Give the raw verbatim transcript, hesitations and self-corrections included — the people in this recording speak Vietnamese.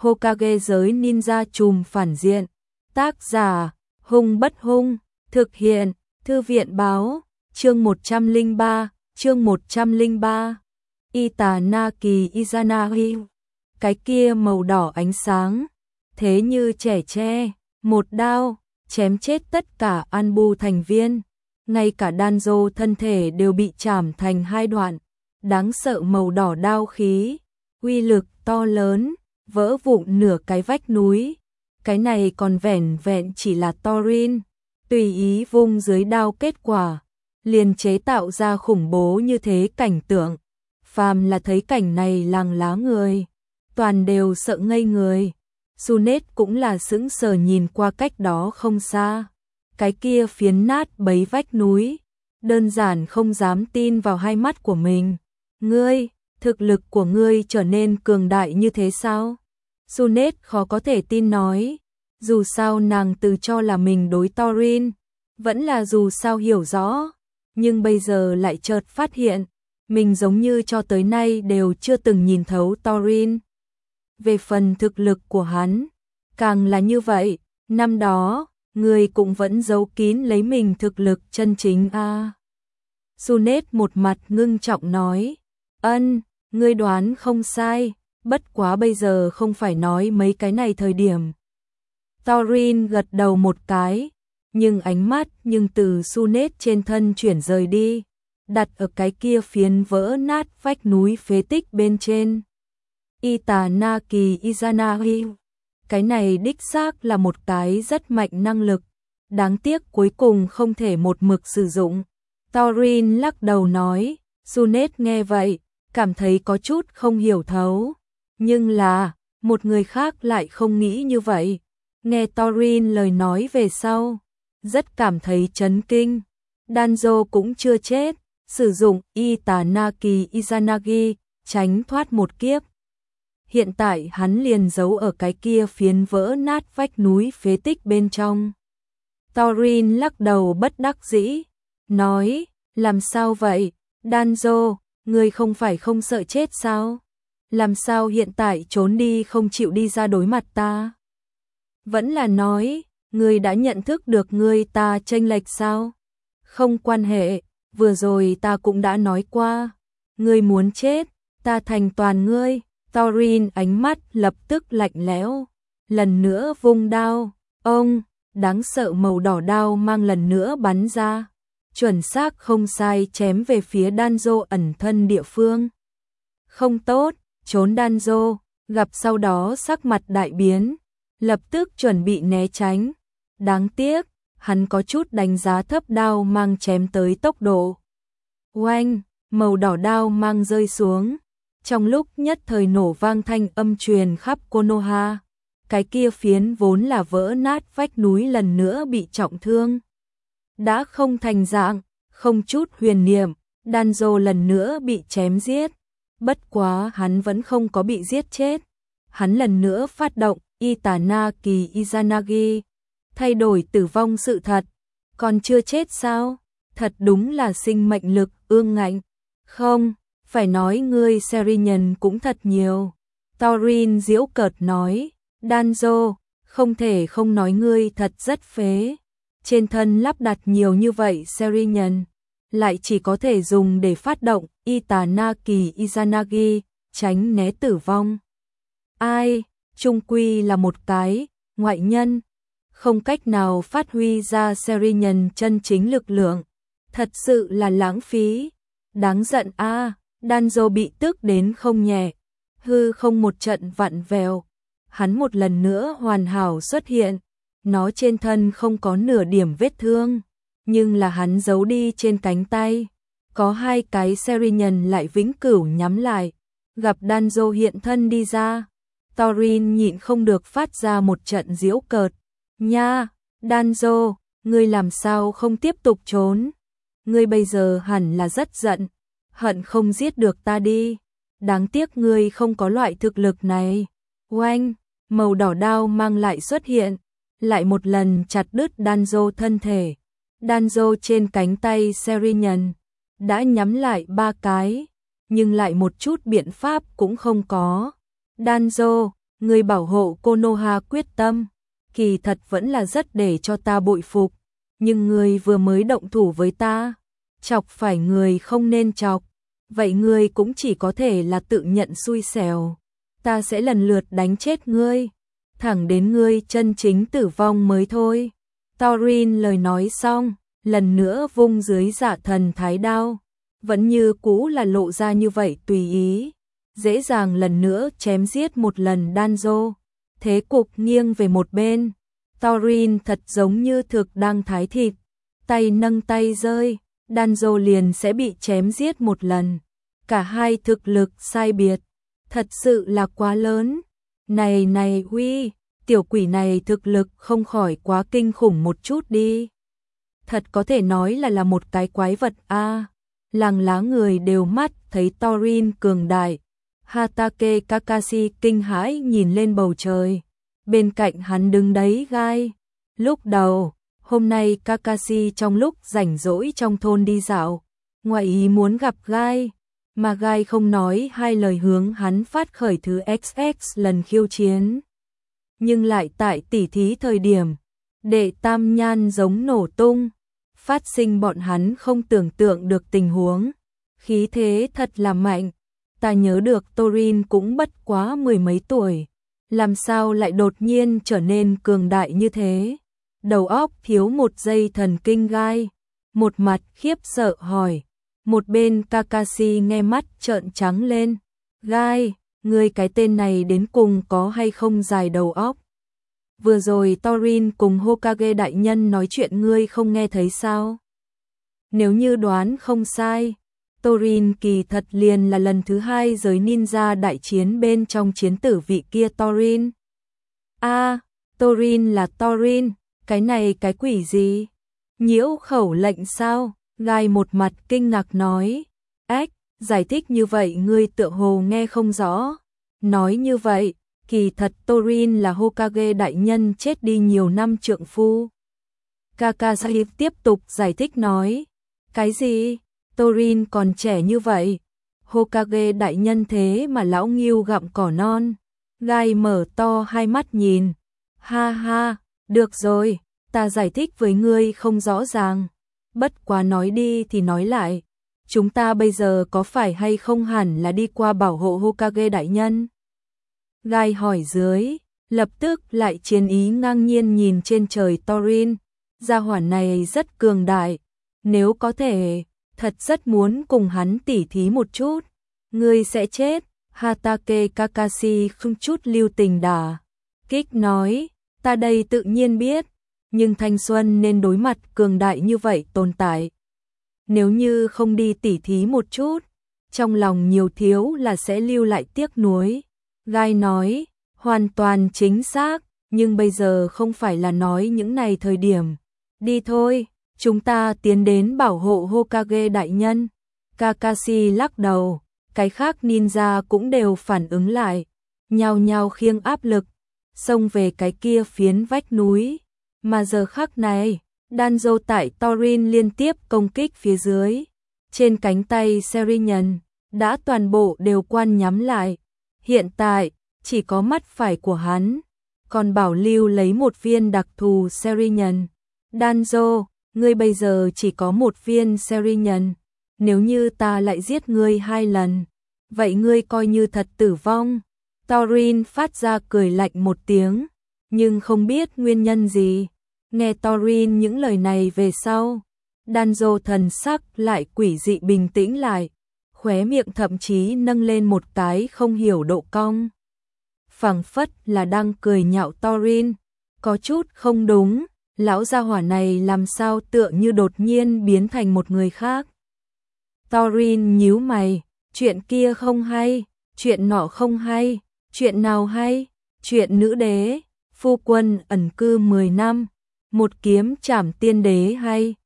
Hokage giới ninja trùm phản diện. Tác giả, Hung Bất Hung, thực hiện, Thư viện báo, chương một trăm lẻ ba, chương một trăm lẻ ba. Itanaki Izanagi, cái kia màu đỏ ánh sáng, thế như trẻ tre, một đao, chém chết tất cả Anbu thành viên, ngay cả Danzo thân thể đều bị chảm thành hai đoạn, đáng sợ màu đỏ đao khí, uy lực to lớn, vỡ vụn nửa cái vách núi, cái này còn vẻn vẹn chỉ là Thorin, tùy ý vung dưới đao kết quả, liền chế tạo ra khủng bố như thế cảnh tượng. Phàm là thấy cảnh này làng lá người, toàn đều sợ ngây người. Sunet cũng là sững sờ nhìn qua cách đó không xa, cái kia phiến nát bấy vách núi, đơn giản không dám tin vào hai mắt của mình. Ngươi, thực lực của ngươi trở nên cường đại như thế sao? Sunet khó có thể tin nói, dù sao nàng tự cho là mình đối Thorin, vẫn là dù sao hiểu rõ, nhưng bây giờ lại chợt phát hiện, mình giống như cho tới nay đều chưa từng nhìn thấu Thorin. Về phần thực lực của hắn, càng là như vậy, năm đó, người cũng vẫn giấu kín lấy mình thực lực chân chính a. À. Sunet một mặt ngưng trọng nói, ân, ngươi đoán không sai, bất quá bây giờ không phải nói mấy cái này thời điểm. Thorin gật đầu một cái, nhưng ánh mắt nhưng từ Sunet trên thân chuyển rời đi, đặt ở cái kia phiến vỡ nát vách núi phế tích bên trên. Itanaki Izanagi, cái này đích xác là một cái rất mạnh năng lực, đáng tiếc cuối cùng không thể một mực sử dụng. Thorin lắc đầu nói, Sunet nghe vậy, cảm thấy có chút không hiểu thấu, nhưng là, một người khác lại không nghĩ như vậy. Nghe Thorin lời nói về sau, rất cảm thấy chấn kinh. Danzo cũng chưa chết, sử dụng Itanaki Izanagi, tránh thoát một kiếp. Hiện tại hắn liền giấu ở cái kia phiến vỡ nát vách núi phế tích bên trong. Thorin lắc đầu bất đắc dĩ, nói, làm sao vậy, Danzo, ngươi không phải không sợ chết sao? Làm sao hiện tại trốn đi không chịu đi ra đối mặt ta? Vẫn là nói, ngươi đã nhận thức được ngươi ta chênh lệch sao? Không quan hệ, vừa rồi ta cũng đã nói qua, ngươi muốn chết, ta thành toàn ngươi. Thorin ánh mắt lập tức lạnh lẽo, lần nữa vung đao, ông, đáng sợ màu đỏ đao mang lần nữa bắn ra, chuẩn xác không sai chém về phía Danzo ẩn thân địa phương. Không tốt, trốn Danzo, gặp sau đó sắc mặt đại biến, lập tức chuẩn bị né tránh. Đáng tiếc, hắn có chút đánh giá thấp đao mang chém tới tốc độ. Oanh, màu đỏ đao mang rơi xuống. Trong lúc nhất thời nổ vang thanh âm truyền khắp Konoha, cái kia phiến vốn là vỡ nát vách núi lần nữa bị trọng thương. Đã không thành dạng, không chút huyền niệm, Danzo lần nữa bị chém giết. Bất quá hắn vẫn không có bị giết chết. Hắn lần nữa phát động Itanaki Izanagi, thay đổi tử vong sự thật. Còn chưa chết sao? Thật đúng là sinh mệnh lực ương ngạnh. Không, phải nói ngươi Serinhân cũng thật nhiều. Thorin giễu cợt nói, Danzo, không thể không nói ngươi thật rất phế. Trên thân lắp đặt nhiều như vậy Serinhân, lại chỉ có thể dùng để phát động Itanaki Izanagi, tránh né tử vong. Ai, chung quy là một cái ngoại nhân, không cách nào phát huy ra Serinhân chân chính lực lượng, thật sự là lãng phí. Đáng giận a, à, Danzo bị tức đến không nhẹ, hư không một trận vặn vẹo, hắn một lần nữa hoàn hảo xuất hiện, nó trên thân không có nửa điểm vết thương, nhưng là hắn giấu đi trên cánh tay, có hai cái Serinhân lại vĩnh cửu nhắm lại, gặp Danzo hiện thân đi ra, Thorin nhịn không được phát ra một trận giễu cợt, nha, Danzo, ngươi làm sao không tiếp tục trốn, ngươi bây giờ hẳn là rất giận, hận không giết được ta đi, đáng tiếc ngươi không có loại thực lực này. Oanh, màu đỏ đao mang lại xuất hiện, lại một lần chặt đứt Danzo thân thể. Danzo trên cánh tay Serinhân đã nhắm lại ba cái, nhưng lại một chút biện pháp cũng không có. Danzo, Người bảo hộ Konoha quyết tâm, kỳ thật vẫn là rất để cho ta bội phục, nhưng người vừa mới động thủ với ta, chọc phải người không nên chọc, vậy ngươi cũng chỉ có thể là tự nhận xui xẻo. Ta sẽ lần lượt đánh chết ngươi, thẳng đến ngươi chân chính tử vong mới thôi. Thorin lời nói xong, lần nữa vung dưới Dạ Thần Thái đao, vẫn như cũ là lộ ra như vậy tùy ý, dễ dàng lần nữa chém giết một lần Danzo. Thế cục nghiêng về một bên, Thorin thật giống như thực đang thái thịt, tay nâng tay rơi, Danzo liền sẽ bị chém giết một lần. Cả hai thực lực sai biệt, thật sự là quá lớn. Này này huy, tiểu quỷ này thực lực không khỏi quá kinh khủng một chút đi. Thật có thể nói là là một cái quái vật a. À, làng lá người đều mắt thấy Thorin cường đại. Hatake Kakashi kinh hãi nhìn lên bầu trời. Bên cạnh hắn đứng đấy Gai. Lúc đầu, hôm nay Kakashi trong lúc rảnh rỗi trong thôn đi dạo, ngoại ý muốn gặp Gai, mà Gai không nói hai lời hướng hắn phát khởi thứ ích ích lần khiêu chiến. Nhưng lại tại tỉ thí thời điểm, đệ tam nhan giống nổ tung, phát sinh bọn hắn không tưởng tượng được tình huống. Khí thế thật là mạnh, ta nhớ được Thorin cũng bất quá mười mấy tuổi, làm sao lại đột nhiên trở nên cường đại như thế. Đầu óc thiếu một giây thần kinh Gai, một mặt khiếp sợ hỏi. Một bên Kakashi nghe mắt trợn trắng lên. Gai, ngươi cái tên này đến cùng có hay không dài đầu óc? Vừa rồi Thorin cùng Hokage đại nhân nói chuyện ngươi không nghe thấy sao? Nếu như đoán không sai, Thorin kỳ thật liền là lần thứ hai giới ninja đại chiến bên trong chiến tử vị kia Thorin. A, à, Thorin là Thorin, cái này cái quỷ gì? Nhiễu khẩu lệnh sao? Gai một mặt kinh ngạc nói. Ách, giải thích như vậy ngươi tựa hồ nghe không rõ. Nói như vậy, kỳ thật Thorin là Hokage đại nhân chết đi nhiều năm trượng phu. Kakashi tiếp tục giải thích nói. Cái gì? Thorin còn trẻ như vậy. Hokage đại nhân thế mà lão nghiêu gặm cỏ non. Gai mở to hai mắt nhìn. Ha ha, được rồi, ta giải thích với ngươi không rõ ràng. Bất quá nói đi thì nói lại, chúng ta bây giờ có phải hay không hẳn là đi qua bảo hộ Hokage đại nhân? Gai hỏi dưới, lập tức lại chiến ý ngang nhiên nhìn trên trời Thorin, gia hỏa này rất cường đại, nếu có thể, thật rất muốn cùng hắn tỉ thí một chút. Ngươi sẽ chết. Hatake Kakashi không chút lưu tình đả kích nói, ta đây tự nhiên biết, nhưng thanh xuân nên đối mặt cường đại như vậy tồn tại. Nếu như không đi tỉ thí một chút, trong lòng nhiều thiếu là sẽ lưu lại tiếc nuối. Gai nói, hoàn toàn chính xác, nhưng bây giờ không phải là nói những này thời điểm. Đi thôi, chúng ta tiến đến bảo hộ Hokage đại nhân. Kakashi lắc đầu, cái khác ninja cũng đều phản ứng lại, nhao nhao khiêng áp lực, xông về cái kia phiến vách núi. Mà giờ khắc này, Danzo tại Thorin liên tiếp công kích phía dưới. Trên cánh tay Serinhân, đã toàn bộ đều quan nhắm lại. Hiện tại, chỉ có mắt phải của hắn, còn bảo lưu lấy một viên đặc thù Serinhân. Danzo, ngươi bây giờ chỉ có một viên Serinhân. Nếu như ta lại giết ngươi hai lần, vậy ngươi coi như thật tử vong. Thorin phát ra cười lạnh một tiếng, nhưng không biết nguyên nhân gì. Nghe Thorin những lời này về sau, Danzo thần sắc lại quỷ dị bình tĩnh lại, khóe miệng thậm chí nâng lên một cái không hiểu độ cong. Phảng phất là đang cười nhạo Thorin, có chút không đúng, lão gia hỏa này làm sao tựa như đột nhiên biến thành một người khác. Thorin nhíu mày, chuyện kia không hay, chuyện nọ không hay, chuyện nào hay, chuyện nữ đế, phu quân ẩn cư mười năm, một kiếm trảm tiên đế hay,